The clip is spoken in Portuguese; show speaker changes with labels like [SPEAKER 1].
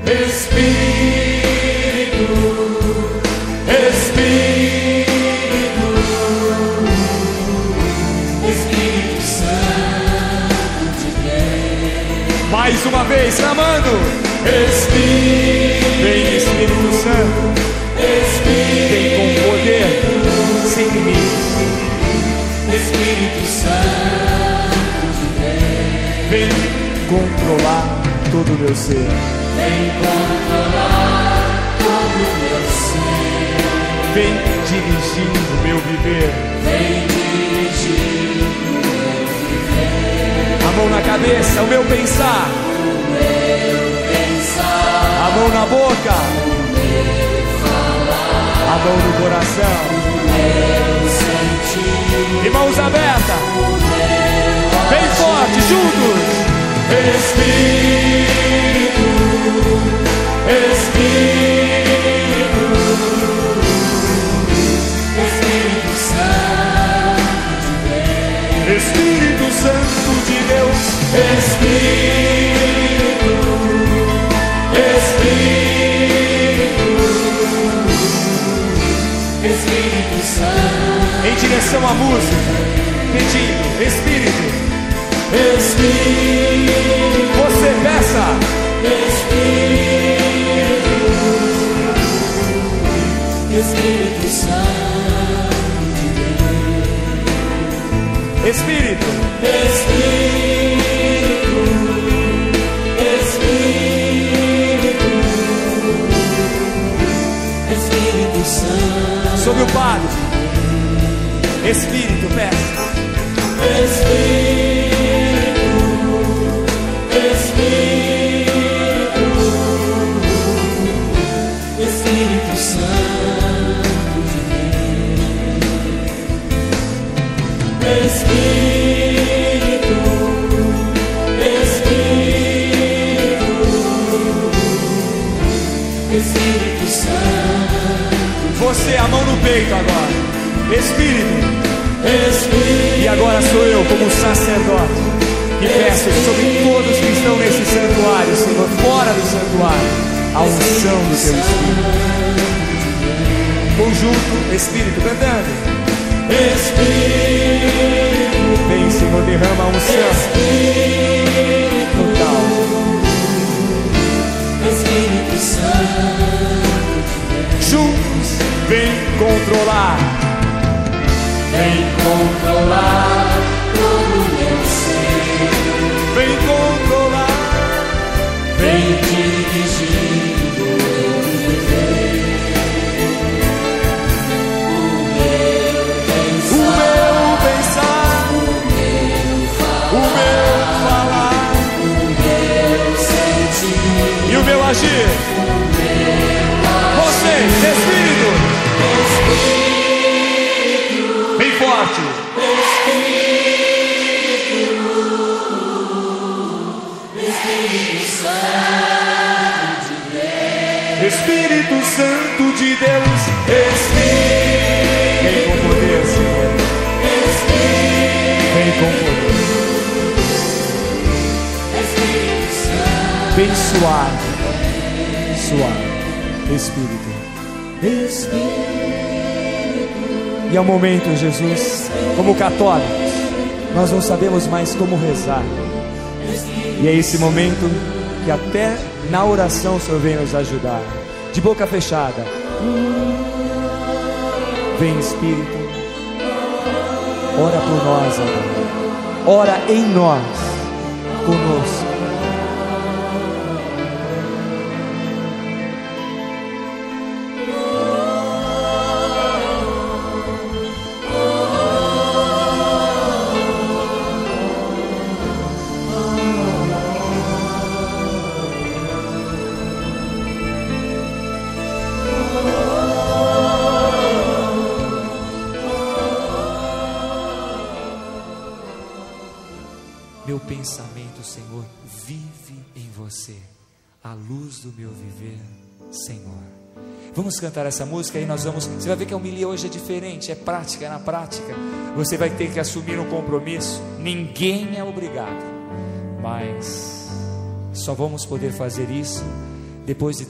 [SPEAKER 1] Espírito, Espírito, Espírito Santo de Deus.
[SPEAKER 2] Mais uma vez, clamando.
[SPEAKER 1] Espírito,
[SPEAKER 2] vem Espírito Santo,
[SPEAKER 1] Espírito,
[SPEAKER 2] vem com poder, sem limites.
[SPEAKER 1] Espírito Santo de Deus,
[SPEAKER 2] vem controlar todo o meu ser.
[SPEAKER 1] vem controlar todo o meu ser.
[SPEAKER 2] Vem dirigir o meu viver.
[SPEAKER 1] Vem dirigir o meu viver.
[SPEAKER 2] A mão na cabeça, o meu pensar.
[SPEAKER 1] O meu pensar.
[SPEAKER 2] A mão na boca.
[SPEAKER 1] O meu falar.
[SPEAKER 2] A mão no coração.
[SPEAKER 1] O meu sentir.
[SPEAKER 2] E mãos abertas.
[SPEAKER 1] O meu
[SPEAKER 2] bem forte, juntos.
[SPEAKER 1] Espírito, Espírito, Espírito Santo de Deus,
[SPEAKER 2] Espírito Santo de Deus,
[SPEAKER 1] Espírito, Espírito, Espírito Santo.
[SPEAKER 2] Em direção à música, pedindo, Espírito,
[SPEAKER 1] Espírito,
[SPEAKER 2] você peça,
[SPEAKER 1] Espírito, Espírito Santo de Deus,
[SPEAKER 2] Espírito,
[SPEAKER 1] Espírito, Espírito, Espírito Santo.
[SPEAKER 2] sobre o Padre, Espírito, peça,
[SPEAKER 1] Espírito, Espírito, Espírito Santo de Deus, Espírito, Espírito, Espírito Santo.
[SPEAKER 2] você, a mão no peito agora, Espírito,
[SPEAKER 1] Espírito.
[SPEAKER 2] e agora sou eu como sacerdote, que peço sobre todos que estão nesse santuário, Senhor, fora do santuário, a unção do teu Espírito. Conjunto, Espírito, cantando.
[SPEAKER 1] Espírito,
[SPEAKER 2] Vem, Senhor, derrama a unção
[SPEAKER 1] Espírito,
[SPEAKER 2] total.
[SPEAKER 1] Espírito Santo,
[SPEAKER 2] Juntos, vem controlar.
[SPEAKER 1] vem controlar todo o meu ser,
[SPEAKER 2] Vem controlar.
[SPEAKER 1] vem dirigir o meu viver, o meu pensar,
[SPEAKER 2] O meu pensar,
[SPEAKER 1] o meu
[SPEAKER 2] o meu falar
[SPEAKER 1] o meu sentir,
[SPEAKER 2] e o meu agir. Vocês, Espírito, bem forte. Espírito Santo de Deus, vem com poder, Senhor. Vem com poder. Bem suave, suave. Espírito. E é um momento, Jesus, como católicos, nós não sabemos mais como rezar. E é esse momento que até na oração o Senhor vem nos ajudar. De boca fechada. Vem, Espírito. Ora por nós agora. Ora em nós, conosco.
[SPEAKER 3] Meu pensamento, Senhor, vive em você, a luz do meu viver, Senhor. Vamos cantar essa música e nós vamos. Você vai ver que a homilia hoje é diferente, é prática, é na prática. Você vai ter que assumir um compromisso. Ninguém é obrigado, mas só vamos poder fazer isso depois de